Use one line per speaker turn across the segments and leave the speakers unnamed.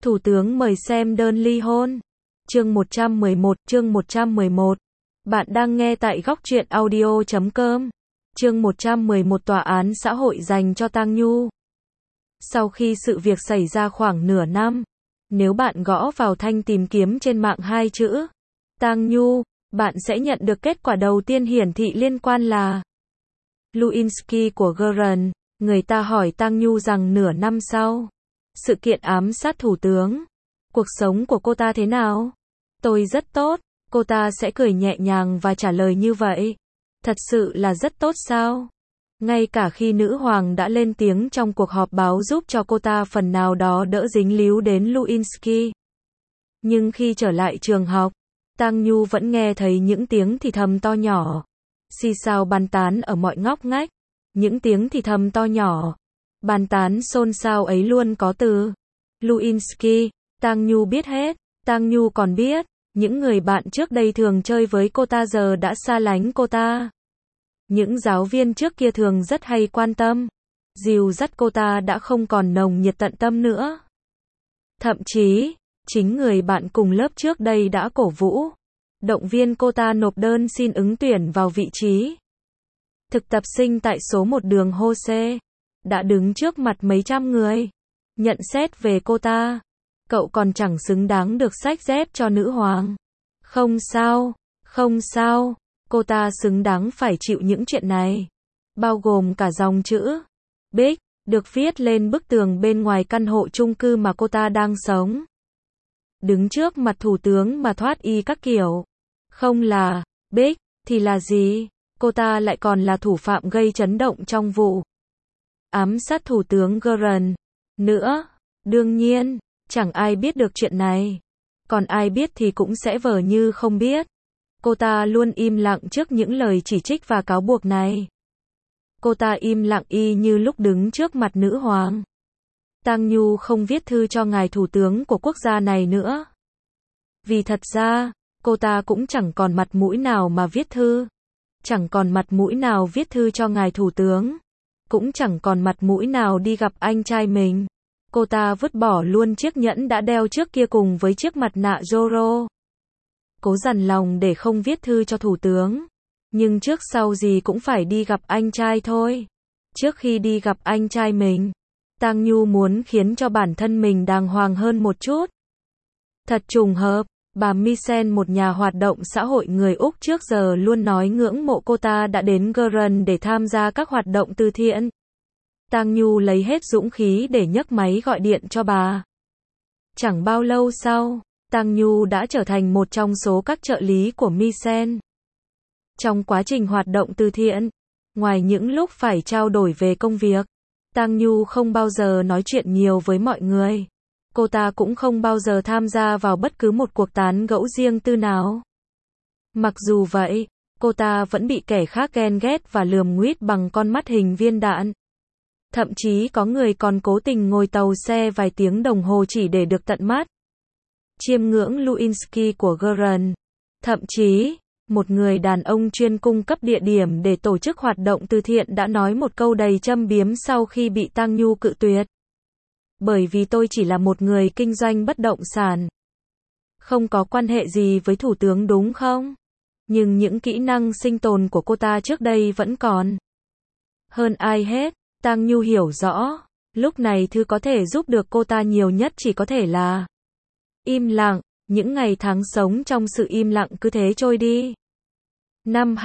Thủ tướng mời xem đơn ly hôn. Chương 111. Bạn đang nghe tại góc truyện audio.com. Chương 111 Tòa án xã hội dành cho Tang Nhu. Sau khi sự việc xảy ra khoảng nửa năm, nếu bạn gõ vào thanh tìm kiếm trên mạng hai chữ Tang Nhu, bạn sẽ nhận được kết quả đầu tiên hiển thị liên quan là Lewinsky của Guardian. Người ta hỏi Tang Nhu rằng nửa năm sau sự kiện ám sát thủ tướng, cuộc sống của cô ta thế nào? Tôi rất tốt, cô ta sẽ cười nhẹ nhàng và trả lời như vậy. Thật sự là rất tốt sao? Ngay cả khi nữ hoàng đã lên tiếng trong cuộc họp báo giúp cho cô ta phần nào đó đỡ dính líu đến Lewinsky. Nhưng khi trở lại trường học, Tang Nhu vẫn nghe thấy những tiếng thì thầm to nhỏ, xì xào bàn tán ở mọi ngóc ngách. Những tiếng thì thầm to nhỏ, bàn tán xôn xao ấy luôn có từ Lewinsky. Tang Nhu biết hết. Tang Nhu còn biết, những người bạn trước đây thường chơi với cô ta giờ đã xa lánh cô ta. Những giáo viên trước kia thường rất hay quan tâm, dìu dắt cô ta đã không còn nồng nhiệt tận tâm nữa. Thậm chí, chính người bạn cùng lớp trước đây đã cổ vũ, động viên cô ta nộp đơn xin ứng tuyển vào vị trí thực tập sinh tại số 1 đường Hose. Đã đứng trước mặt mấy trăm người, nhận xét về cô ta. Cậu còn chẳng xứng đáng được xách dép cho nữ hoàng. Không sao, cô ta xứng đáng phải chịu những chuyện này. Bao gồm cả dòng chữ Big, được viết lên bức tường bên ngoài căn hộ chung cư mà cô ta đang sống. Đứng trước mặt thủ tướng mà thoát y các kiểu. Không là Big, thì là gì? Cô ta lại còn là thủ phạm gây chấn động trong vụ ám sát thủ tướng Guardian nữa. Đương nhiên, chẳng ai biết được chuyện này. Còn ai biết thì cũng sẽ vờ như không biết. Cô ta luôn im lặng trước những lời chỉ trích và cáo buộc này. Cô ta im lặng y như lúc đứng trước mặt nữ hoàng. Tang Nhu không viết thư cho ngài thủ tướng của quốc gia này nữa. Vì thật ra, cô ta cũng chẳng còn mặt mũi nào mà viết thư. Chẳng còn mặt mũi nào viết thư cho ngài thủ tướng. Cũng chẳng còn mặt mũi nào đi gặp anh trai mình. Cô ta vứt bỏ luôn chiếc nhẫn đã đeo trước kia cùng với chiếc mặt nạ Zorro. Cố dằn lòng để không viết thư cho thủ tướng. Nhưng trước sau gì cũng phải đi gặp anh trai thôi. Trước khi đi gặp anh trai mình, Tang Nhu muốn khiến cho bản thân mình đàng hoàng hơn một chút. Thật trùng hợp, bà Michelle, một nhà hoạt động xã hội người Úc trước giờ luôn nói ngưỡng mộ cô ta, đã đến Guardian để tham gia các hoạt động từ thiện. Tang Nhu lấy hết dũng khí để nhấc máy gọi điện cho bà. Chẳng bao lâu sau, Tang Nhu đã trở thành một trong số các trợ lý của Michelle. Trong quá trình hoạt động từ thiện, ngoài những lúc phải trao đổi về công việc, Tang Nhu không bao giờ nói chuyện nhiều với mọi người. Cô ta cũng không bao giờ tham gia vào bất cứ một cuộc tán gẫu riêng tư nào. Mặc dù vậy, cô ta vẫn bị kẻ khác ghen ghét và lườm nguýt bằng con mắt hình viên đạn. Thậm chí có người còn cố tình ngồi tàu xe vài tiếng đồng hồ chỉ để được tận mắt chiêm ngưỡng Lewinsky của Guardian. Thậm chí, một người đàn ông chuyên cung cấp địa điểm để tổ chức hoạt động từ thiện đã nói một câu đầy châm biếm sau khi bị Tang Nhu cự tuyệt. Bởi vì tôi chỉ là một người kinh doanh bất động sản. Không có quan hệ gì với thủ tướng đúng không? Nhưng những kỹ năng sinh tồn của cô ta trước đây vẫn còn. Hơn ai hết, Tang Nhu hiểu rõ, lúc này thứ có thể giúp được cô ta nhiều nhất chỉ có thể là im lặng. Những ngày tháng sống trong sự im lặng cứ thế trôi đi. Năm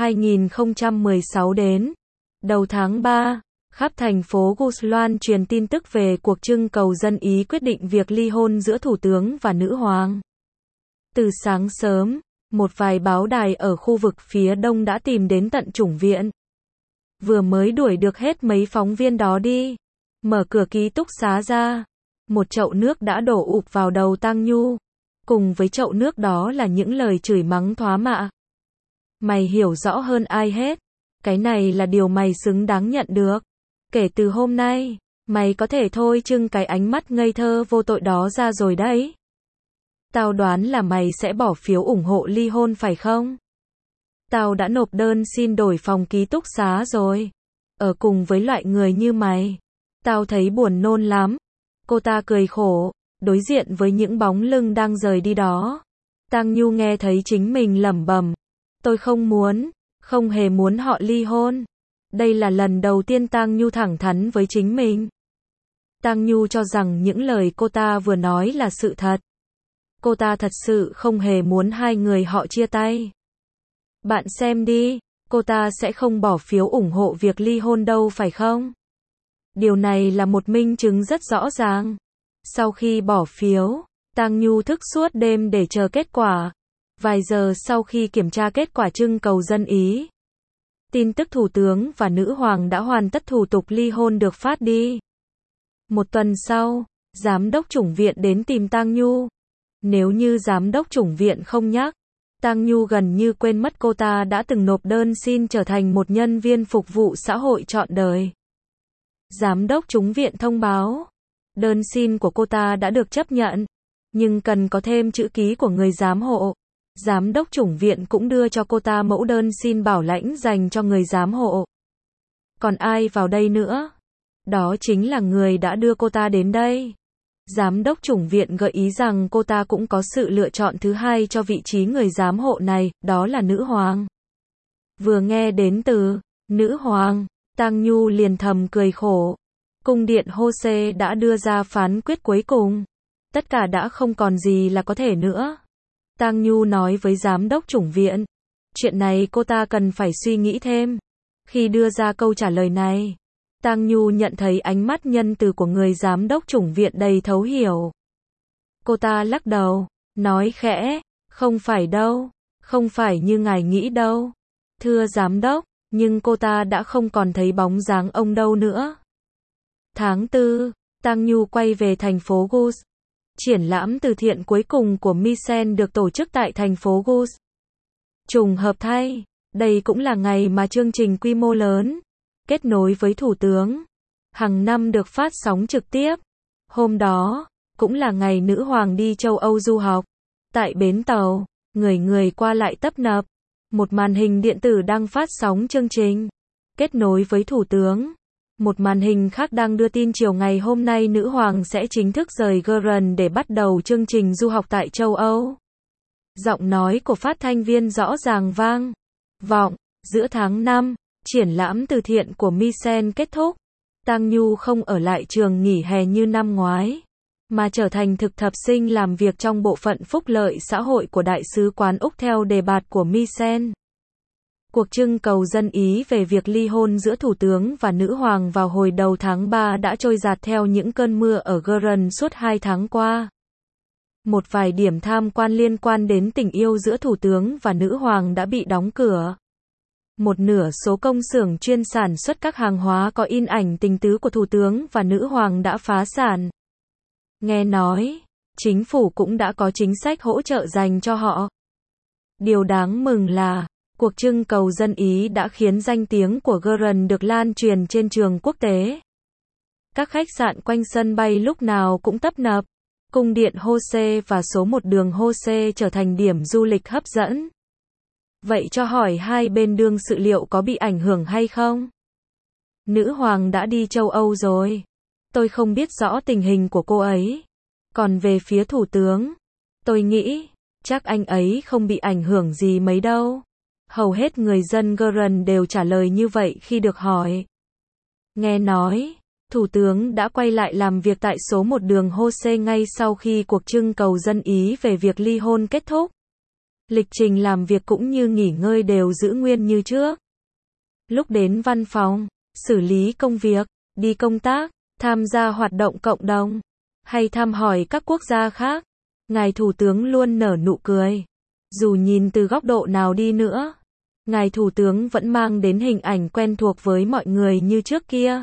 2016 đến. Đầu tháng 3, khắp thành phố Gus loan truyền tin tức về cuộc trưng cầu dân ý quyết định việc ly hôn giữa thủ tướng và nữ hoàng. Từ sáng sớm, một vài báo đài ở khu vực phía đông đã tìm đến tận chủng viện. Vừa mới đuổi được hết mấy phóng viên đó đi, mở cửa ký túc xá ra, một chậu nước đã đổ ụp vào đầu Tang Nhu. Cùng với chậu nước đó là những lời chửi mắng thóa mạ. Mày hiểu rõ hơn ai hết. Cái này là điều mày xứng đáng nhận được. Kể từ hôm nay, mày có thể thôi trưng cái ánh mắt ngây thơ vô tội đó ra rồi đấy. Tao đoán là mày sẽ bỏ phiếu ủng hộ ly hôn phải không? Tao đã nộp đơn xin đổi phòng ký túc xá rồi. Ở cùng với loại người như mày, tao thấy buồn nôn lắm. Cô ta cười khổ. đối diện với những bóng lưng đang rời đi đó. Tang Nhu nghe thấy chính mình lẩm bẩm, tôi không muốn, không hề muốn họ ly hôn. Đây là lần đầu tiên Tang Nhu thẳng thắn với chính mình. Tang Nhu cho rằng những lời cô ta vừa nói là sự thật. Cô ta thật sự không hề muốn hai người họ chia tay. Bạn xem đi, cô ta sẽ không bỏ phiếu ủng hộ việc ly hôn đâu phải không? Điều này là một minh chứng rất rõ ràng. Sau khi bỏ phiếu, Tang Nhu thức suốt đêm để chờ kết quả. Vài giờ sau khi kiểm tra kết quả trưng cầu dân ý, tin tức thủ tướng và nữ hoàng đã hoàn tất thủ tục ly hôn được phát đi. Một tuần sau, giám đốc chủng viện đến tìm Tang Nhu. Nếu như giám đốc chủng viện không nhắc, Tang Nhu gần như quên mất cô ta đã từng nộp đơn xin trở thành một nhân viên phục vụ xã hội trọn đời. Giám đốc chủng viện thông báo, đơn xin của cô ta đã được chấp nhận, nhưng cần có thêm chữ ký của người giám hộ. Giám đốc chủng viện cũng đưa cho cô ta mẫu đơn xin bảo lãnh dành cho người giám hộ. Còn ai vào đây nữa? Đó chính là người đã đưa cô ta đến đây. Giám đốc chủng viện gợi ý rằng cô ta cũng có sự lựa chọn thứ hai cho vị trí người giám hộ này, đó là nữ hoàng. Vừa nghe đến từ nữ hoàng, Tang Nhu liền thầm cười khổ. Cung điện Hosea đã đưa ra phán quyết cuối cùng. Tất cả đã không còn gì là có thể nữa. Tang Nhu nói với giám đốc chủng viện. Chuyện này cô ta cần phải suy nghĩ thêm. Khi đưa ra câu trả lời này, Tang Nhu nhận thấy ánh mắt nhân từ của người giám đốc chủng viện đầy thấu hiểu. Cô ta lắc đầu, nói khẽ, không phải đâu, không phải như ngài nghĩ đâu. Thưa giám đốc, nhưng cô ta đã không còn thấy bóng dáng ông đâu nữa. Tháng 4, Tang Nhu quay về thành phố Gus. Triển lãm từ thiện cuối cùng của Misen được tổ chức tại thành phố Gus. Trùng hợp thay, đây cũng là ngày mà chương trình quy mô lớn, kết nối với thủ tướng, hàng năm được phát sóng trực tiếp. Hôm đó, cũng là ngày nữ hoàng đi châu Âu du học. Tại bến tàu, người qua lại tấp nập. Một màn hình điện tử đang phát sóng chương trình, kết nối với thủ tướng. Một màn hình khác đang đưa tin chiều ngày hôm nay nữ hoàng sẽ chính thức rời Gren để bắt đầu chương trình du học tại châu Âu. Giọng nói của phát thanh viên rõ ràng vang vọng. Giữa tháng 5, triển lãm từ thiện của Misen kết thúc. Tang Nhu không ở lại trường nghỉ hè như năm ngoái, mà trở thành thực tập sinh làm việc trong bộ phận phúc lợi xã hội của Đại sứ quán Úc theo đề bạt của Misen. Cuộc trưng cầu dân ý về việc ly hôn giữa thủ tướng và nữ hoàng vào hồi đầu tháng 3 đã trôi dạt theo những cơn mưa ở Gren suốt 2 tháng qua. Một vài điểm tham quan liên quan đến tình yêu giữa thủ tướng và nữ hoàng đã bị đóng cửa. Một nửa số công xưởng chuyên sản xuất các hàng hóa có in ảnh tình tứ của thủ tướng và nữ hoàng đã phá sản. Nghe nói, chính phủ cũng đã có chính sách hỗ trợ dành cho họ. Điều đáng mừng là, cuộc trưng cầu dân ý đã khiến danh tiếng của Gren được lan truyền trên trường quốc tế. Các khách sạn quanh sân bay lúc nào cũng tấp nập. Cung điện Hosea và số 1 đường Hosea trở thành điểm du lịch hấp dẫn. Vậy cho hỏi hai bên đương sự liệu có bị ảnh hưởng hay không? Nữ hoàng đã đi châu Âu rồi. Tôi không biết rõ tình hình của cô ấy. Còn về phía thủ tướng, tôi nghĩ, chắc anh ấy không bị ảnh hưởng gì mấy đâu. Hầu hết người dân Gren đều trả lời như vậy khi được hỏi. Nghe nói, thủ tướng đã quay lại làm việc tại số 1 đường Hosea ngay sau khi cuộc trưng cầu dân ý về việc ly hôn kết thúc. Lịch trình làm việc cũng như nghỉ ngơi đều giữ nguyên như trước. Lúc đến văn phòng, xử lý công việc, đi công tác, tham gia hoạt động cộng đồng, hay thăm hỏi các quốc gia khác, ngài thủ tướng luôn nở nụ cười. Dù nhìn từ góc độ nào đi nữa, ngài thủ tướng vẫn mang đến hình ảnh quen thuộc với mọi người như trước kia.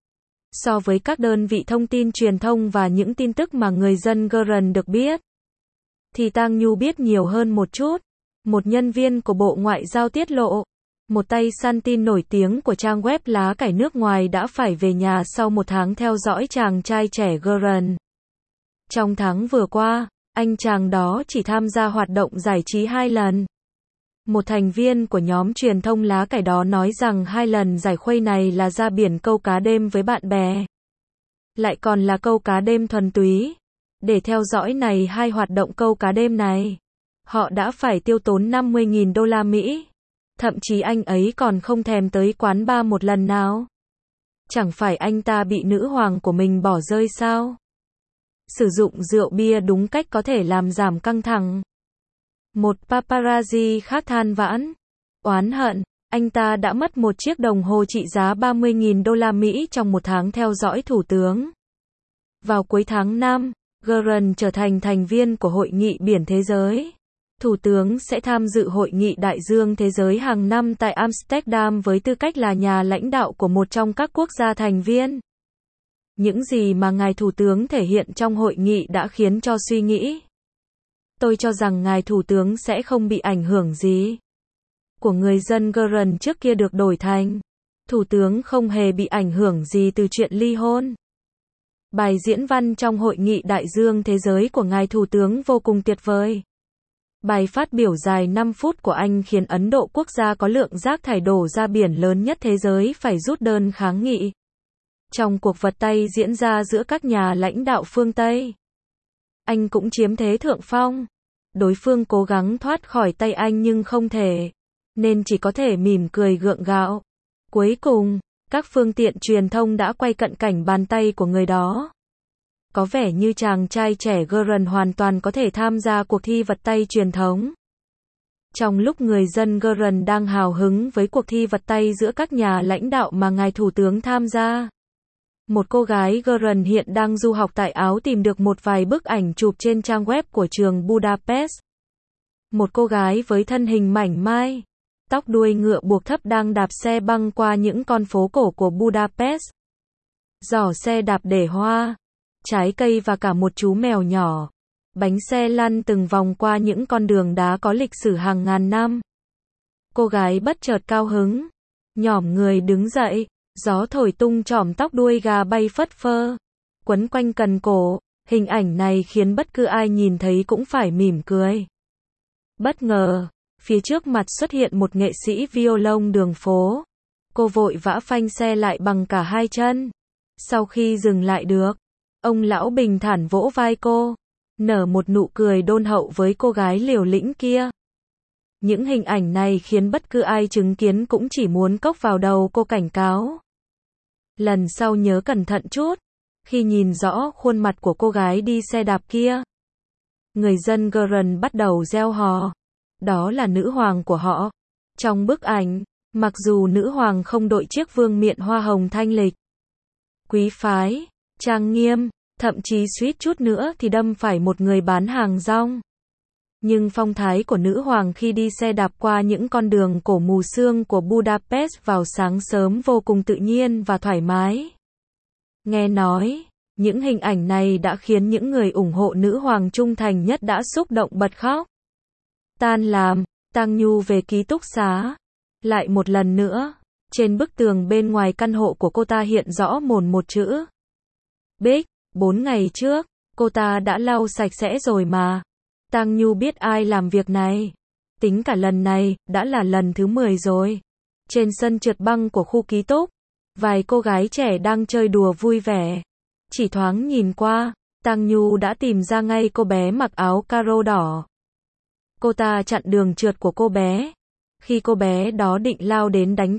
So với các đơn vị thông tin truyền thông và những tin tức mà người dân Gren được biết, thì Tang Nhu biết nhiều hơn một chút. Một nhân viên của Bộ Ngoại giao tiết lộ, một tay săn tin nổi tiếng của trang web lá cải nước ngoài đã phải về nhà sau 1 tháng theo dõi chàng trai trẻ Gren. Trong tháng vừa qua, anh chàng đó chỉ tham gia hoạt động giải trí 2 lần. Một thành viên của nhóm truyền thông lá cải đó nói rằng 2 lần giải khuây này là ra biển câu cá đêm với bạn bè. Lại còn là câu cá đêm thuần túy. Để theo dõi này hai hoạt động câu cá đêm này, họ đã phải tiêu tốn 50.000 đô la Mỹ. Thậm chí anh ấy còn không thèm tới quán bar một lần nào. Chẳng phải anh ta bị nữ hoàng của mình bỏ rơi sao? Sử dụng rượu bia đúng cách có thể làm giảm căng thẳng. Một paparazzi khác than vãn, oán hận, anh ta đã mất một chiếc đồng hồ trị giá 30.000 đô la Mỹ trong một tháng theo dõi thủ tướng. Vào cuối tháng 5, Göran trở thành thành viên của Hội nghị Biển Thế giới. Thủ tướng sẽ tham dự Hội nghị Đại dương Thế giới hàng năm tại Amsterdam với tư cách là nhà lãnh đạo của một trong các quốc gia thành viên. Những gì mà ngài Thủ tướng thể hiện trong hội nghị đã khiến cho suy nghĩ. Tôi cho rằng ngài Thủ tướng sẽ không bị ảnh hưởng gì. Của người dân Göran trước kia được đổi thành. Thủ tướng không hề bị ảnh hưởng gì từ chuyện ly hôn. Bài diễn văn trong Hội nghị Đại dương Thế giới của ngài Thủ tướng vô cùng tuyệt vời. Bài phát biểu dài 5 phút của anh khiến Ấn Độ, quốc gia có lượng rác thải đổ ra biển lớn nhất thế giới, phải rút đơn kháng nghị. Trong cuộc vật tay diễn ra giữa các nhà lãnh đạo phương Tây, anh cũng chiếm thế thượng phong. Đối phương cố gắng thoát khỏi tay anh nhưng không thể, nên chỉ có thể mỉm cười gượng gạo. Cuối cùng, các phương tiện truyền thông đã quay cận cảnh bàn tay của người đó. Có vẻ như chàng trai trẻ Göran hoàn toàn có thể tham gia cuộc thi vật tay truyền thống. Trong lúc người dân Göran đang hào hứng với cuộc thi vật tay giữa các nhà lãnh đạo mà ngài Thủ tướng tham gia, một cô gái Göran hiện đang du học tại Áo tìm được một vài bức ảnh chụp trên trang web của trường Budapest. Một cô gái với thân hình mảnh mai, tóc đuôi ngựa buộc thấp đang đạp xe băng qua những con phố cổ của Budapest. Giỏ xe đạp để hoa, trái cây và cả một chú mèo nhỏ. Bánh xe lăn từng vòng qua những con đường đá có lịch sử hàng ngàn năm. Cô gái bất chợt cao hứng, nhỏm người đứng dậy, gió thổi tung chỏm tóc đuôi gà bay phất phơ, quấn quanh cần cổ. Hình ảnh này khiến bất cứ ai nhìn thấy cũng phải mỉm cười. Bất ngờ, phía trước mặt xuất hiện một nghệ sĩ violon đường phố. Cô vội vã phanh xe lại bằng cả hai chân. Sau khi dừng lại được, ông lão bình thản vỗ vai cô, nở một nụ cười đôn hậu với cô gái liều lĩnh kia. Những hình ảnh này khiến bất cứ ai chứng kiến cũng chỉ muốn cốc vào đầu cô, cảnh cáo. Lần sau nhớ cẩn thận chút, khi nhìn rõ khuôn mặt của cô gái đi xe đạp kia. Người dân Göran bắt đầu reo hò. Đó là nữ hoàng của họ. Trong bức ảnh, mặc dù nữ hoàng không đội chiếc vương miện hoa hồng thanh lịch, quý phái, trang nghiêm, thậm chí suýt chút nữa thì đâm phải một người bán hàng rong. Nhưng phong thái của nữ hoàng khi đi xe đạp qua những con đường cổ mù sương của Budapest vào sáng sớm vô cùng tự nhiên và thoải mái. Nghe nói, những hình ảnh này đã khiến những người ủng hộ nữ hoàng trung thành nhất đã xúc động bật khóc. Tan làm, Tang Nhu về ký túc xá. Lại một lần nữa, trên bức tường bên ngoài căn hộ của cô ta hiện rõ mồn một chữ Bích. 4 ngày trước, cô ta đã lau sạch sẽ rồi mà. Tang Nhu biết ai làm việc này. Tính cả lần này, đã là lần thứ 10 rồi. Trên sân trượt băng của khu ký túc, vài cô gái trẻ đang chơi đùa vui vẻ. Chỉ thoáng nhìn qua, Tang Nhu đã tìm ra ngay cô bé mặc áo caro đỏ. Cô ta chặn đường trượt của cô bé. Khi cô bé đó định lao đến đánh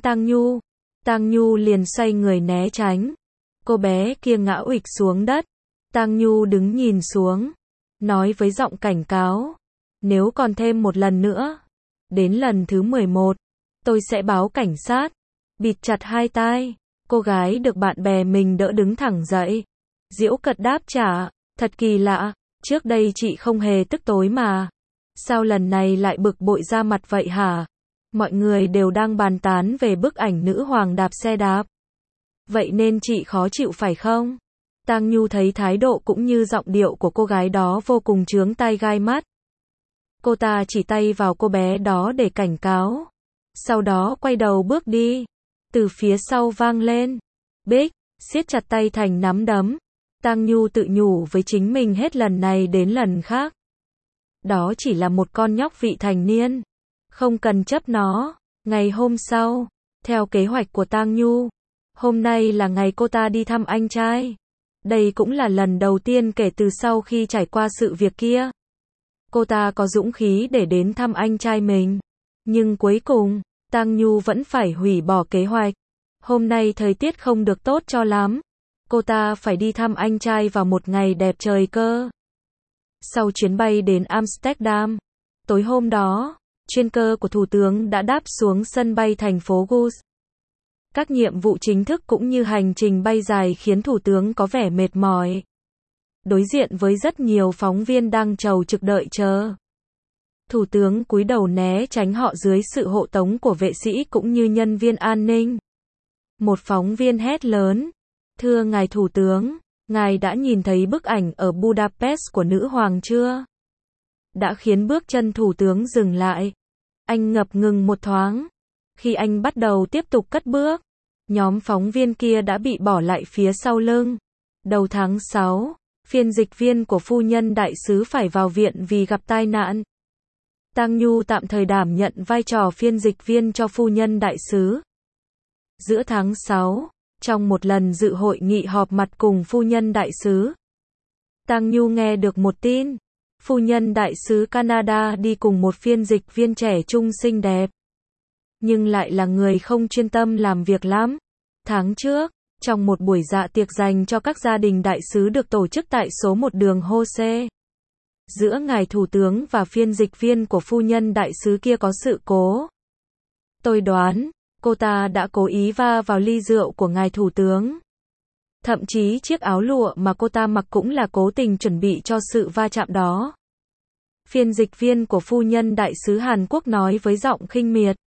Tang Nhu liền xoay người né tránh. Cô bé kia ngã uịch xuống đất. Tang Nhu đứng nhìn xuống, nói với giọng cảnh cáo, nếu còn thêm một lần nữa, đến lần thứ 11, tôi sẽ báo cảnh sát. Bịt chặt hai tai, cô gái được bạn bè mình đỡ đứng thẳng dậy. Giễu cợt đáp trả, thật kỳ lạ, trước đây chị không hề tức tối mà. Sao lần này lại bực bội ra mặt vậy hả? Mọi người đều đang bàn tán về bức ảnh nữ hoàng đạp xe đạp. Vậy nên chị khó chịu phải không? Tang Nhu thấy thái độ cũng như giọng điệu của cô gái đó vô cùng chướng tai gai mắt. Cô ta chỉ tay vào cô bé đó để cảnh cáo. Sau đó quay đầu bước đi. Từ phía sau vang lên Bích, siết chặt tay thành nắm đấm. Tang Nhu tự nhủ với chính mình hết lần này đến lần khác. Đó chỉ là một con nhóc vị thành niên. Không cần chấp nó. Ngày hôm sau, theo kế hoạch của Tang Nhu, hôm nay là ngày cô ta đi thăm anh trai. Đây cũng là lần đầu tiên kể từ sau khi trải qua sự việc kia. Cô ta có dũng khí để đến thăm anh trai mình. Nhưng cuối cùng, Tang Nhu vẫn phải hủy bỏ kế hoạch. Hôm nay thời tiết không được tốt cho lắm. Cô ta phải đi thăm anh trai vào một ngày đẹp trời cơ. Sau chuyến bay đến Amsterdam, tối hôm đó, chuyên cơ của Thủ tướng đã đáp xuống sân bay thành phố Goes. Các nhiệm vụ chính thức cũng như hành trình bay dài khiến Thủ tướng có vẻ mệt mỏi. Đối diện với rất nhiều phóng viên đang trầu trực đợi chờ. Thủ tướng cúi đầu né tránh họ dưới sự hộ tống của vệ sĩ cũng như nhân viên an ninh. Một phóng viên hét lớn, "Thưa ngài Thủ tướng, ngài đã nhìn thấy bức ảnh ở Budapest của nữ hoàng chưa?" Đã khiến bước chân Thủ tướng dừng lại. Anh ngập ngừng một thoáng. Khi anh bắt đầu tiếp tục cất bước, nhóm phóng viên kia đã bị bỏ lại phía sau lưng. Đầu tháng 6, phiên dịch viên của phu nhân đại sứ phải vào viện vì gặp tai nạn. Tang Nhu tạm thời đảm nhận vai trò phiên dịch viên cho phu nhân đại sứ. Giữa tháng 6, trong một lần dự hội nghị họp mặt cùng phu nhân đại sứ, Tang Nhu nghe được một tin. Phu nhân đại sứ Canada đi cùng một phiên dịch viên trẻ trung xinh đẹp. Nhưng lại là người không chuyên tâm làm việc lắm. Tháng trước, trong một buổi dạ tiệc dành cho các gia đình đại sứ được tổ chức tại số 1 đường Jose, giữa ngài Thủ tướng và phiên dịch viên của phu nhân đại sứ kia có sự cố. Tôi đoán, cô ta đã cố ý va vào ly rượu của ngài Thủ tướng. Thậm chí chiếc áo lụa mà cô ta mặc cũng là cố tình chuẩn bị cho sự va chạm đó. Phiên dịch viên của phu nhân đại sứ Hàn Quốc nói với giọng khinh miệt.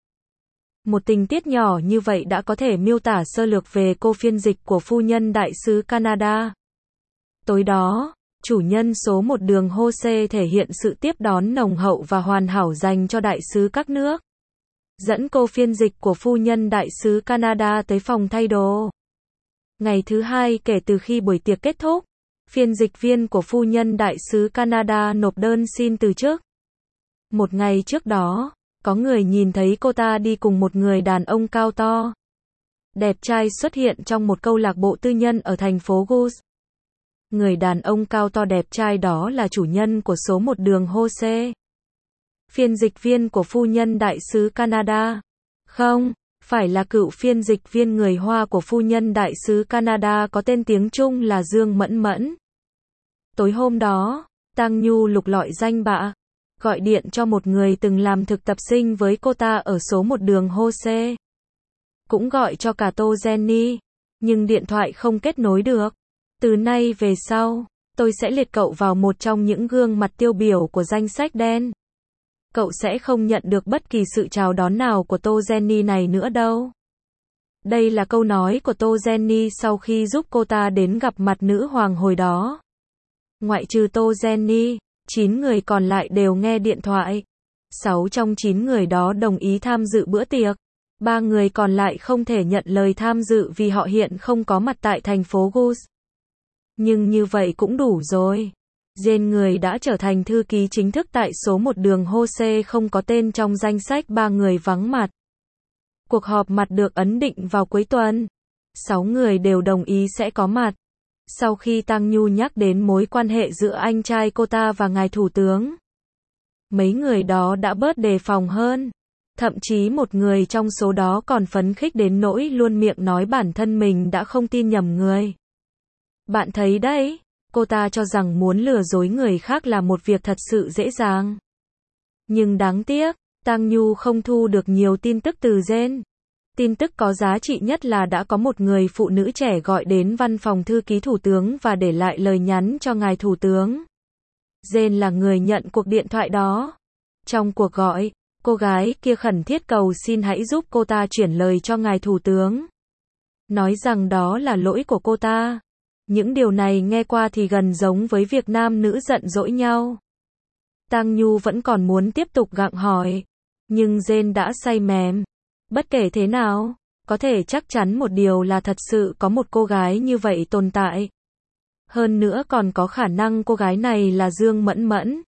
Một tình tiết nhỏ như vậy đã có thể miêu tả sơ lược về cô phiên dịch của phu nhân đại sứ Canada. Tối đó, chủ nhân số 1 đường Jose thể hiện sự tiếp đón nồng hậu và hoàn hảo dành cho đại sứ các nước. Dẫn cô phiên dịch của phu nhân đại sứ Canada tới phòng thay đồ. Ngày thứ hai kể từ khi buổi tiệc kết thúc, phiên dịch viên của phu nhân đại sứ Canada nộp đơn xin từ chức. Một ngày trước đó, có người nhìn thấy cô ta đi cùng một người đàn ông cao to, đẹp trai xuất hiện trong một câu lạc bộ tư nhân ở thành phố Goes. Người đàn ông cao to đẹp trai đó là chủ nhân của số 1 đường Jose. Phiên dịch viên của phu nhân đại sứ Canada. Không, phải là cựu phiên dịch viên người Hoa của phu nhân đại sứ Canada có tên tiếng Trung là Dương Mẫn Mẫn. Tối hôm đó, Tang Nhu lục lọi danh bạ, gọi điện cho một người từng làm thực tập sinh với cô ta ở số 1 đường Jose. Cũng gọi cho cả Tô Jenny, nhưng điện thoại không kết nối được. Từ nay về sau, tôi sẽ liệt cậu vào một trong những gương mặt tiêu biểu của danh sách đen. Cậu sẽ không nhận được bất kỳ sự chào đón nào của Tô Jenny này nữa đâu. Đây là câu nói của Tô Jenny sau khi giúp cô ta đến gặp mặt nữ hoàng hồi đó. Ngoại trừ Tô Jenny, 9 người còn lại đều nghe điện thoại. 6 trong 9 người đó đồng ý tham dự bữa tiệc. 3 người còn lại không thể nhận lời tham dự vì họ hiện không có mặt tại thành phố Goes. Nhưng như vậy cũng đủ rồi. Jane người đã trở thành thư ký chính thức tại số 1 đường Jose không có tên trong danh sách 3 người vắng mặt. Cuộc họp mặt được ấn định vào cuối tuần. 6 người đều đồng ý sẽ có mặt. Sau khi Tang Nhu nhắc đến mối quan hệ giữa anh trai cô ta và ngài Thủ tướng, mấy người đó đã bớt đề phòng hơn. Thậm chí một người trong số đó còn phấn khích đến nỗi luôn miệng nói bản thân mình đã không tin nhầm người. Bạn thấy đấy, cô ta cho rằng muốn lừa dối người khác là một việc thật sự dễ dàng. Nhưng đáng tiếc, Tang Nhu không thu được nhiều tin tức từ Jane. Tin tức có giá trị nhất là đã có một người phụ nữ trẻ gọi đến văn phòng thư ký thủ tướng và để lại lời nhắn cho ngài thủ tướng. Jane là người nhận cuộc điện thoại đó. Trong cuộc gọi, cô gái kia khẩn thiết cầu xin hãy giúp cô ta chuyển lời cho ngài thủ tướng. Nói rằng đó là lỗi của cô ta. Những điều này nghe qua thì gần giống với việc nam nữ giận dỗi nhau. Tang Nhu vẫn còn muốn tiếp tục gặng hỏi. Nhưng Jane đã say mềm. Bất kể thế nào, có thể chắc chắn một điều là thật sự có một cô gái như vậy tồn tại. Hơn nữa còn có khả năng cô gái này là Dương Mẫn Mẫn.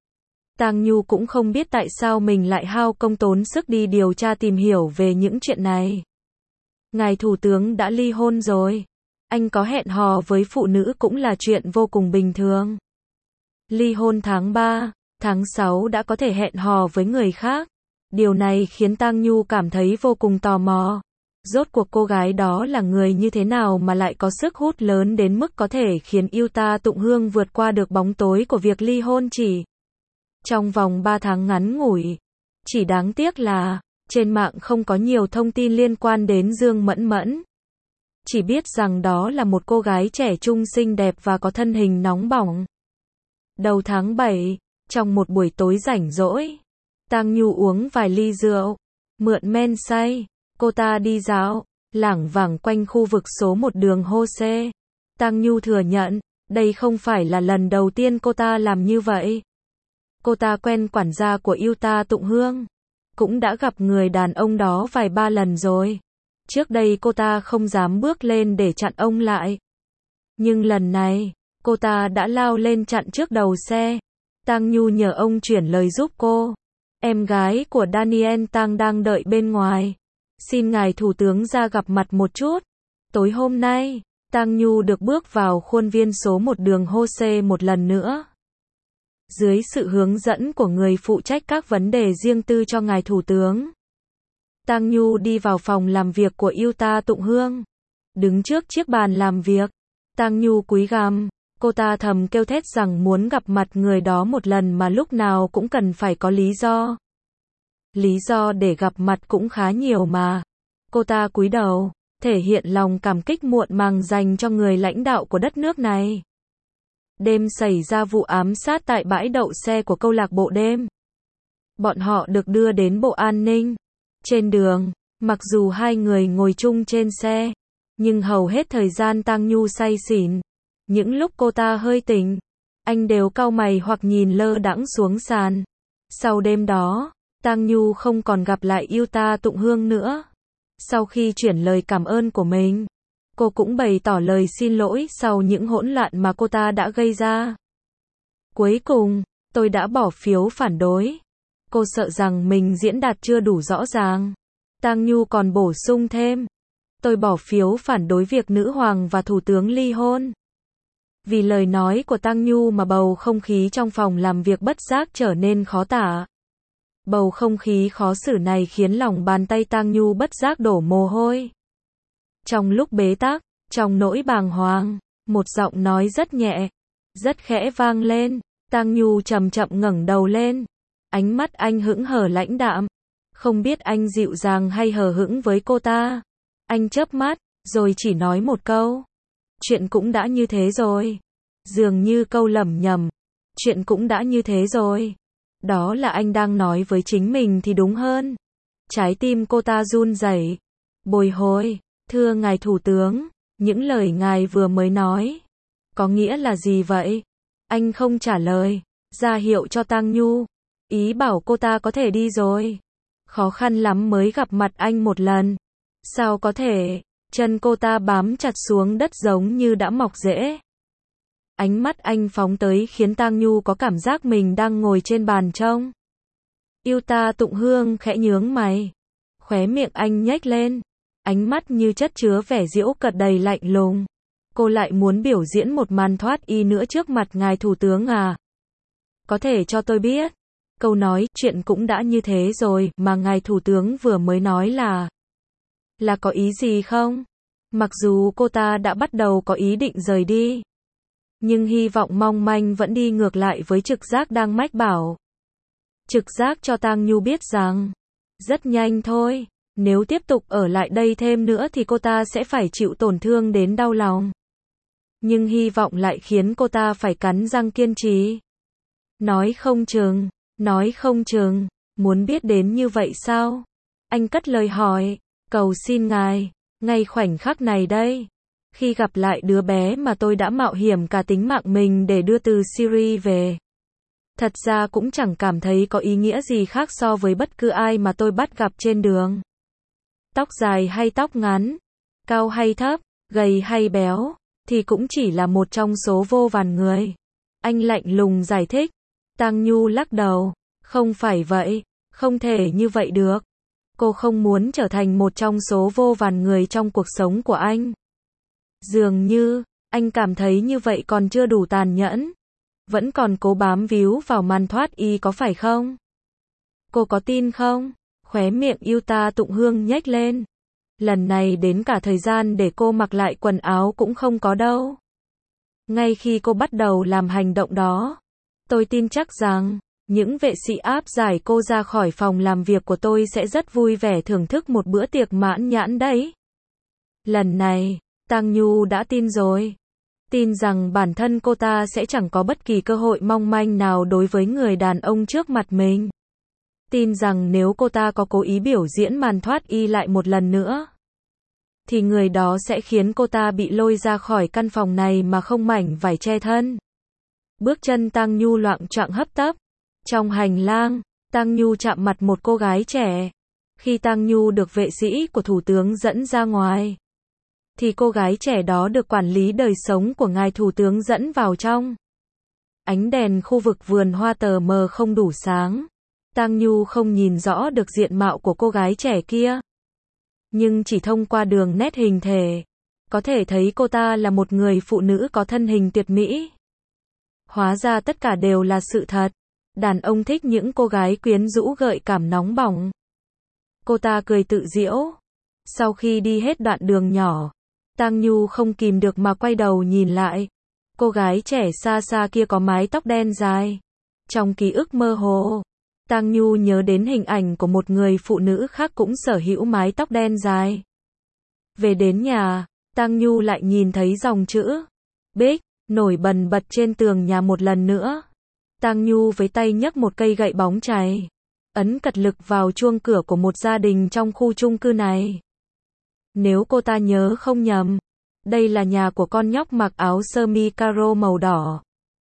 Tang Nhu cũng không biết tại sao mình lại hao công tốn sức đi điều tra tìm hiểu về những chuyện này. Ngài thủ tướng đã ly hôn rồi. Anh có hẹn hò với phụ nữ cũng là chuyện vô cùng bình thường. Ly hôn tháng 3, tháng 6 đã có thể hẹn hò với người khác. Điều này khiến Tang Nhu cảm thấy vô cùng tò mò. Rốt cuộc cô gái đó là người như thế nào mà lại có sức hút lớn đến mức có thể khiến Yuta Tụng Hương vượt qua được bóng tối của việc ly hôn chỉ trong vòng 3 tháng ngắn ngủi. Chỉ đáng tiếc là, trên mạng không có nhiều thông tin liên quan đến Dương Mẫn Mẫn. Chỉ biết rằng đó là một cô gái trẻ trung xinh đẹp và có thân hình nóng bỏng. Đầu tháng 7, trong một buổi tối rảnh rỗi, Tang Nhu uống vài ly rượu, mượn men say, cô ta đi dạo, lảng vảng quanh khu vực số 1 đường Hose. Tang Nhu thừa nhận, đây không phải là lần đầu tiên cô ta làm như vậy. Cô ta quen quản gia của Yuta Tụng Hương, cũng đã gặp người đàn ông đó vài ba lần rồi. Trước đây cô ta không dám bước lên để chặn ông lại. Nhưng lần này, cô ta đã lao lên chặn trước đầu xe. Tang Nhu nhờ ông chuyển lời giúp cô. Em gái của Daniel Tang đang đợi bên ngoài. Xin ngài thủ tướng ra gặp mặt một chút. Tối hôm nay, Tang Nhu được bước vào khuôn viên số 1 đường Hose một lần nữa. Dưới sự hướng dẫn của người phụ trách các vấn đề riêng tư cho ngài thủ tướng, Tang Nhu đi vào phòng làm việc của Yuta Tụng Hương. Đứng trước chiếc bàn làm việc, Tang Nhu cúi gằm, cô ta thầm kêu thét rằng muốn gặp mặt người đó một lần mà lúc nào cũng cần phải có lý do. Lý do để gặp mặt cũng khá nhiều mà. Cô ta cúi đầu, thể hiện lòng cảm kích muộn màng dành cho người lãnh đạo của đất nước này. Đêm xảy ra vụ ám sát tại bãi đậu xe của câu lạc bộ đêm. Bọn họ được đưa đến bộ an ninh. Trên đường, mặc dù hai người ngồi chung trên xe, nhưng hầu hết thời gian Tang Nhu say xỉn. Những lúc cô ta hơi tỉnh, anh đều cau mày hoặc nhìn lơ đãng xuống sàn. Sau đêm đó, Tang Nhu không còn gặp lại Yuta Tụng Hương nữa. Sau khi chuyển lời cảm ơn của mình, cô cũng bày tỏ lời xin lỗi sau những hỗn loạn mà cô ta đã gây ra. Cuối cùng, tôi đã bỏ phiếu phản đối. Cô sợ rằng mình diễn đạt chưa đủ rõ ràng. Tang Nhu còn bổ sung thêm. Tôi bỏ phiếu phản đối việc nữ hoàng và thủ tướng ly hôn. Vì lời nói của Tang Nhu mà bầu không khí trong phòng làm việc bất giác trở nên khó tả. Bầu không khí khó xử này khiến lòng bàn tay Tang Nhu bất giác đổ mồ hôi. Trong lúc bế tắc, trong nỗi bàng hoàng, một giọng nói rất nhẹ, rất khẽ vang lên. Tang Nhu chậm chậm ngẩng đầu lên. Ánh mắt anh hững hờ lãnh đạm. Không biết anh dịu dàng hay hờ hững với cô ta. Anh chớp mắt, rồi chỉ nói một câu. Chuyện cũng đã như thế rồi. Dường như câu lẩm nhẩm. Chuyện cũng đã như thế rồi. Đó là anh đang nói với chính mình thì đúng hơn. Trái tim cô ta run rẩy. Bồi hồi, thưa ngài thủ tướng, những lời ngài vừa mới nói, có nghĩa là gì vậy? Anh không trả lời, ra hiệu cho Tang Nhu. Ý bảo cô ta có thể đi rồi. Khó khăn lắm mới gặp mặt anh một lần. Sao có thể? Chân cô ta bám chặt xuống đất giống như đã mọc rễ. Ánh mắt anh phóng tới khiến Tang Nhu có cảm giác mình đang ngồi trên bàn trông. Yuta Tụng Hương khẽ nhướng mày. Khóe miệng anh nhếch lên. Ánh mắt như chất chứa vẻ giễu cợt đầy lạnh lùng. Cô lại muốn biểu diễn một màn thoát y nữa trước mặt ngài thủ tướng à? Có thể cho tôi biết. Câu nói chuyện cũng đã như thế rồi mà ngài thủ tướng vừa mới nói là có ý gì không? Mặc dù cô ta đã bắt đầu có ý định rời đi, nhưng hy vọng mong manh vẫn đi ngược lại với trực giác đang mách bảo. Trực giác cho Tang Nhu biết rằng, rất nhanh thôi, nếu tiếp tục ở lại đây thêm nữa thì cô ta sẽ phải chịu tổn thương đến đau lòng. Nhưng hy vọng lại khiến cô ta phải cắn răng kiên trì. Nói không chừng, muốn biết đến như vậy sao? Anh cất lời hỏi, cầu xin ngài, ngay khoảnh khắc này đây. Khi gặp lại đứa bé mà tôi đã mạo hiểm cả tính mạng mình để đưa từ Syria về. Thật ra cũng chẳng cảm thấy có ý nghĩa gì khác so với bất cứ ai mà tôi bắt gặp trên đường. Tóc dài hay tóc ngắn, cao hay thấp, gầy hay béo, thì cũng chỉ là một trong số vô vàn người. Anh lạnh lùng giải thích. Tang Nhu lắc đầu. Không phải vậy, không thể như vậy được. Cô không muốn trở thành một trong số vô vàn người trong cuộc sống của anh. Dường như, anh cảm thấy như vậy còn chưa đủ tàn nhẫn. Vẫn còn cố bám víu vào màn thoát y có phải không? Cô có tin không? Khóe miệng Yuta Tụng Hương nhếch lên. Lần này đến cả thời gian để cô mặc lại quần áo cũng không có đâu. Ngay khi cô bắt đầu làm hành động đó, tôi tin chắc rằng, những vệ sĩ áp giải cô ra khỏi phòng làm việc của tôi sẽ rất vui vẻ thưởng thức một bữa tiệc mãn nhãn đấy. Lần này, Tang Nhu đã tin rồi. Tin rằng bản thân cô ta sẽ chẳng có bất kỳ cơ hội mong manh nào đối với người đàn ông trước mặt mình. Tin rằng nếu cô ta có cố ý biểu diễn màn thoát y lại một lần nữa, thì người đó sẽ khiến cô ta bị lôi ra khỏi căn phòng này mà không mảnh vải che thân. Bước chân Tang Nhu loạng choạng hấp tấp. Trong hành lang, Tang Nhu chạm mặt một cô gái trẻ. Khi Tang Nhu được vệ sĩ của thủ tướng dẫn ra ngoài, thì cô gái trẻ đó được quản lý đời sống của ngài thủ tướng dẫn vào trong. Ánh đèn khu vực vườn hoa tờ mờ không đủ sáng. Tang Nhu không nhìn rõ được diện mạo của cô gái trẻ kia. Nhưng chỉ thông qua đường nét hình thể, có thể thấy cô ta là một người phụ nữ có thân hình tuyệt mỹ. Hóa ra tất cả đều là sự thật. Đàn ông thích những cô gái quyến rũ gợi cảm nóng bỏng. Cô ta cười tự giễu. Sau khi đi hết đoạn đường nhỏ, Tang Nhu không kìm được mà quay đầu nhìn lại. Cô gái trẻ xa xa kia có mái tóc đen dài. Trong ký ức mơ hồ, Tang Nhu nhớ đến hình ảnh của một người phụ nữ khác cũng sở hữu mái tóc đen dài. Về đến nhà, Tang Nhu lại nhìn thấy dòng chữ Bích nổi bần bật trên tường nhà một lần nữa. Tang Nhu với tay nhấc một cây gậy bóng chày, ấn cật lực vào chuông cửa của một gia đình trong khu chung cư này. Nếu cô ta nhớ không nhầm, đây là nhà của con nhóc mặc áo sơ mi caro màu đỏ.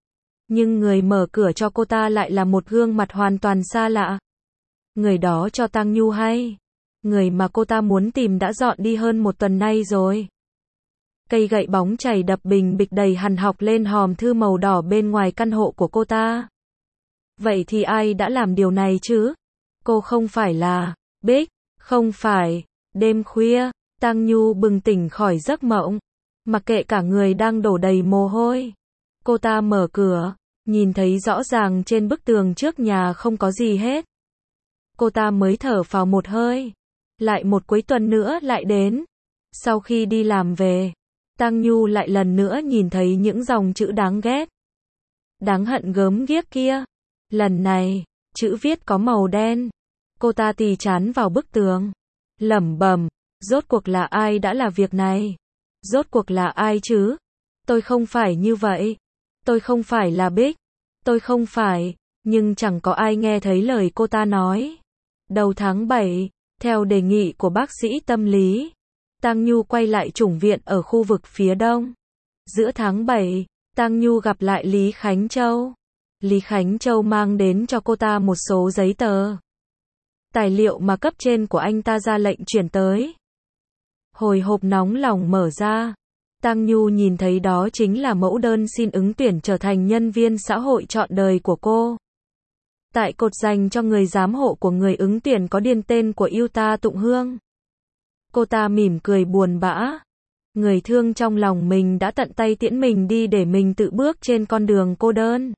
Nhưng người mở cửa cho cô ta lại là một gương mặt hoàn toàn xa lạ. Người đó cho Tang Nhu hay, người mà cô ta muốn tìm đã dọn đi hơn một tuần nay rồi. Cây gậy bóng chày đập bình bịch đầy hằn học lên hòm thư màu đỏ bên ngoài căn hộ của cô ta. Vậy thì ai đã làm điều này chứ? Cô không phải là Bích, không phải. Đêm khuya, Tang Nhu bừng tỉnh khỏi giấc mộng, mặc kệ cả người đang đổ đầy mồ hôi. Cô ta mở cửa, nhìn thấy rõ ràng trên bức tường trước nhà không có gì hết. Cô ta mới thở phào một hơi. Lại một cuối tuần nữa lại đến. Sau khi đi làm về, Tang Nhu lại lần nữa nhìn thấy những dòng chữ đáng ghét, đáng hận gớm ghiếc kia. Lần này, chữ viết có màu đen. Cô ta tì trán vào bức tường, lẩm bẩm, rốt cuộc là ai đã làm việc này? Rốt cuộc là ai chứ? Tôi không phải như vậy. Tôi không phải là Bích. Tôi không phải. Nhưng chẳng có ai nghe thấy lời cô ta nói. Đầu tháng 7, theo đề nghị của bác sĩ tâm lý, Tang Nhu quay lại chủng viện ở khu vực phía đông. Giữa tháng 7, Tang Nhu gặp lại Lý Khánh Châu. Lý Khánh Châu mang đến cho cô ta một số giấy tờ, tài liệu mà cấp trên của anh ta ra lệnh chuyển tới. Hồi hộp nóng lòng mở ra, Tang Nhu nhìn thấy đó chính là mẫu đơn xin ứng tuyển trở thành nhân viên xã hội trọn đời của cô. Tại cột dành cho người giám hộ của người ứng tuyển có điền tên của Yuta Tụng Hương. Cô ta mỉm cười buồn bã. Người thương trong lòng mình đã tận tay tiễn mình đi để mình tự bước trên con đường cô đơn,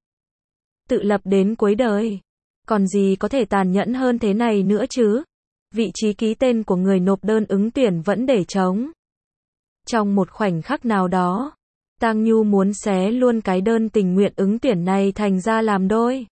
tự lập đến cuối đời. Còn gì có thể tàn nhẫn hơn thế này nữa chứ? Vị trí ký tên của người nộp đơn ứng tuyển vẫn để trống. Trong một khoảnh khắc nào đó, Tang Nhu muốn xé luôn cái đơn tình nguyện ứng tuyển này thành ra làm đôi.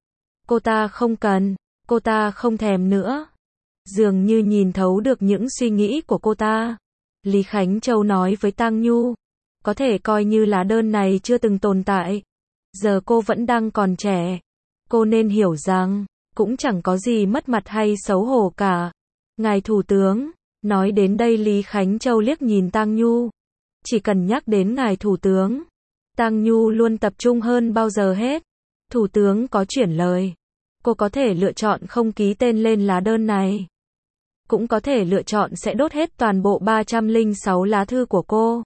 Cô ta không cần, cô ta không thèm nữa. Dường như nhìn thấu được những suy nghĩ của cô ta, Lý Khánh Châu nói với Tang Nhu, có thể coi như lá đơn này chưa từng tồn tại. Giờ cô vẫn đang còn trẻ. Cô nên hiểu rằng, cũng chẳng có gì mất mặt hay xấu hổ cả. Ngài Thủ tướng, nói đến đây Lý Khánh Châu liếc nhìn Tang Nhu. Chỉ cần nhắc đến Ngài Thủ tướng, Tang Nhu luôn tập trung hơn bao giờ hết. Thủ tướng có chuyển lời. Cô có thể lựa chọn không ký tên lên lá đơn này. Cũng có thể lựa chọn sẽ đốt hết toàn bộ 306 lá thư của cô.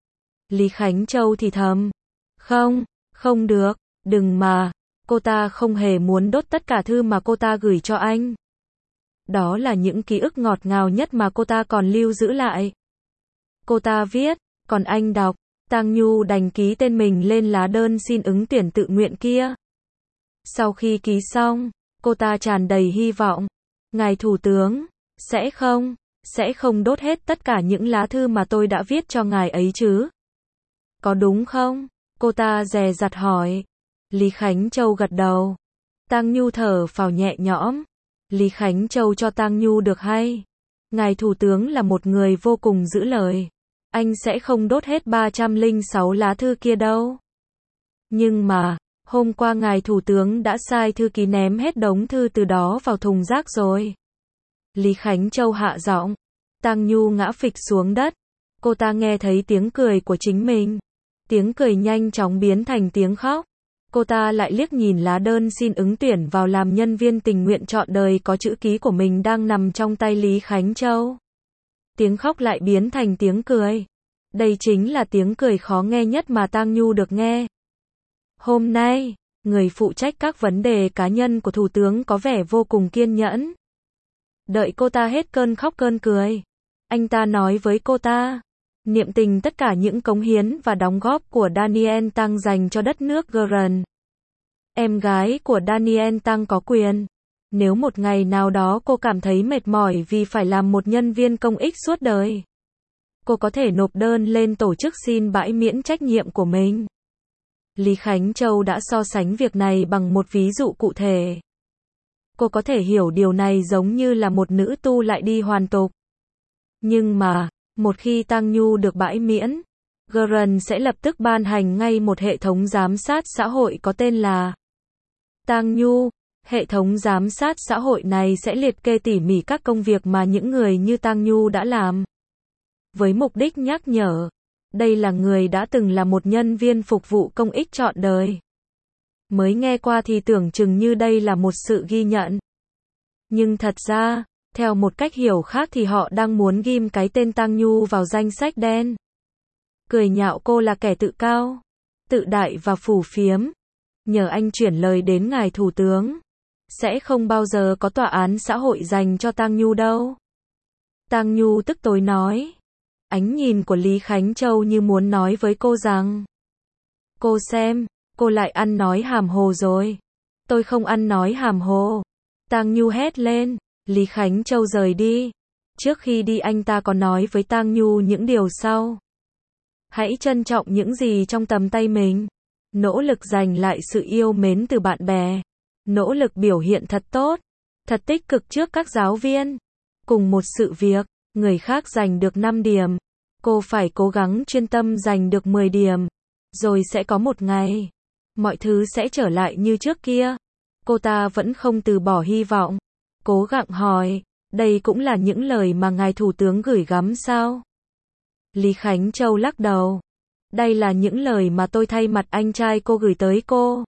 Lý Khánh Châu thì thầm. Không, không được, đừng mà. Cô ta không hề muốn đốt tất cả thư mà cô ta gửi cho anh. Đó là những ký ức ngọt ngào nhất mà cô ta còn lưu giữ lại. Cô ta viết, Còn anh đọc, Tang Nhu đành ký tên mình lên lá đơn xin ứng tuyển tự nguyện kia. Sau khi ký xong, cô ta tràn đầy hy vọng. Ngài Thủ tướng, sẽ không đốt hết tất cả những lá thư mà tôi đã viết cho ngài ấy chứ? Có đúng không? Cô ta dè dặt hỏi. Lý Khánh Châu gật đầu. Tang Nhu thở phào nhẹ nhõm. Lý Khánh Châu cho Tang Nhu được hay. Ngài Thủ tướng là một người vô cùng giữ lời. Anh sẽ không đốt hết 306 lá thư kia đâu. Nhưng mà, hôm qua ngài Thủ tướng đã sai thư ký ném hết đống thư từ đó vào thùng rác rồi. Lý Khánh Châu hạ giọng. Tang Nhu ngã phịch xuống đất. Cô ta nghe thấy tiếng cười của chính mình. Tiếng cười nhanh chóng biến thành tiếng khóc. Cô ta lại liếc nhìn lá đơn xin ứng tuyển vào làm nhân viên tình nguyện trọn đời có chữ ký của mình đang nằm trong tay Lý Khánh Châu. Tiếng khóc lại biến thành tiếng cười. Đây chính là tiếng cười khó nghe nhất mà Tang Nhu được nghe. Hôm nay, người phụ trách các vấn đề cá nhân của Thủ tướng có vẻ vô cùng kiên nhẫn. Đợi cô ta hết cơn khóc cơn cười, anh ta nói với cô ta, niệm tình tất cả những cống hiến và đóng góp của Daniel Tang dành cho đất nước Geron. Em gái của Daniel Tang có quyền. Nếu một ngày nào đó cô cảm thấy mệt mỏi vì phải làm một nhân viên công ích suốt đời, cô có thể nộp đơn lên tổ chức xin bãi miễn trách nhiệm của mình. Lý Khánh Châu đã so sánh việc này bằng một ví dụ cụ thể. Cô có thể hiểu điều này giống như là một nữ tu lại đi hoàn tục. Nhưng mà, một khi Tang Nhu được bãi miễn, Geron sẽ lập tức ban hành ngay một hệ thống giám sát xã hội có tên là Tang Nhu. Hệ thống giám sát xã hội này sẽ liệt kê tỉ mỉ các công việc mà những người như Tang Nhu đã làm. Với mục đích nhắc nhở, đây là người đã từng là một nhân viên phục vụ công ích trọn đời. Mới nghe qua thì tưởng chừng như đây là một sự ghi nhận. Nhưng thật ra, theo một cách hiểu khác thì họ đang muốn ghim cái tên Tang Nhu vào danh sách đen. Cười nhạo cô là kẻ tự cao, tự đại và phù phiếm. Nhờ anh chuyển lời đến ngài Thủ tướng. Sẽ không bao giờ có tòa án xã hội dành cho Tang Nhu đâu. Tang Nhu tức tối nói. Ánh nhìn của Lý Khánh Châu như muốn nói với cô rằng, cô xem, cô lại ăn nói hàm hồ rồi. Tôi không ăn nói hàm hồ. Tang Nhu hét lên. Lý Khánh Châu rời đi. Trước khi đi anh ta còn nói với Tang Nhu những điều sau. Hãy trân trọng những gì trong tầm tay mình. Nỗ lực giành lại sự yêu mến từ bạn bè. Nỗ lực biểu hiện thật tốt, thật tích cực trước các giáo viên. Cùng một sự việc, người khác giành được 5 điểm. Cô phải cố gắng chuyên tâm giành được 10 điểm. Rồi sẽ có một ngày, mọi thứ sẽ trở lại như trước kia. Cô ta vẫn không từ bỏ hy vọng. Cố gắng hỏi, đây cũng là những lời mà ngài Thủ tướng gửi gắm sao? Lý Khánh Châu lắc đầu. Đây là những lời mà tôi thay mặt anh trai cô gửi tới cô.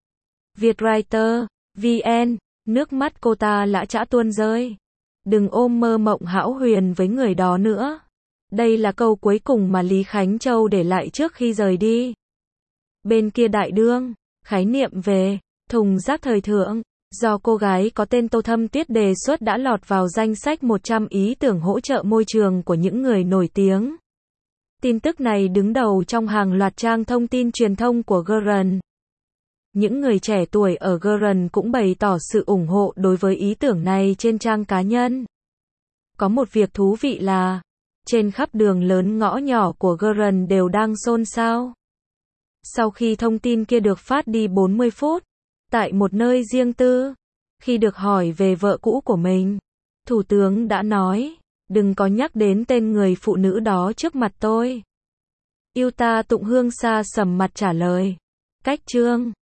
Vietwriter, VN, nước mắt cô ta lã chã tuôn rơi. Đừng ôm mơ mộng hão huyền với người đó nữa. Đây là câu cuối cùng mà Lý Khánh Châu để lại trước khi rời đi. Bên kia đại đương, khái niệm về thùng rác thời thượng, do cô gái có tên Tô Thâm Tuyết đề xuất đã lọt vào danh sách 100 ý tưởng hỗ trợ môi trường của những người nổi tiếng. Tin tức này đứng đầu trong hàng loạt trang thông tin truyền thông của Geron. Những người trẻ tuổi ở Geron cũng bày tỏ sự ủng hộ đối với ý tưởng này trên trang cá nhân. Có một việc thú vị là, trên khắp đường lớn ngõ nhỏ của Geron đều đang xôn xao. Sau khi thông tin kia được phát đi 40 phút, tại một nơi riêng tư, khi được hỏi về vợ cũ của mình, Thủ tướng đã nói, đừng có nhắc đến tên người phụ nữ đó trước mặt tôi. Yuta Tụng Hương xa sầm mặt trả lời. Cách chương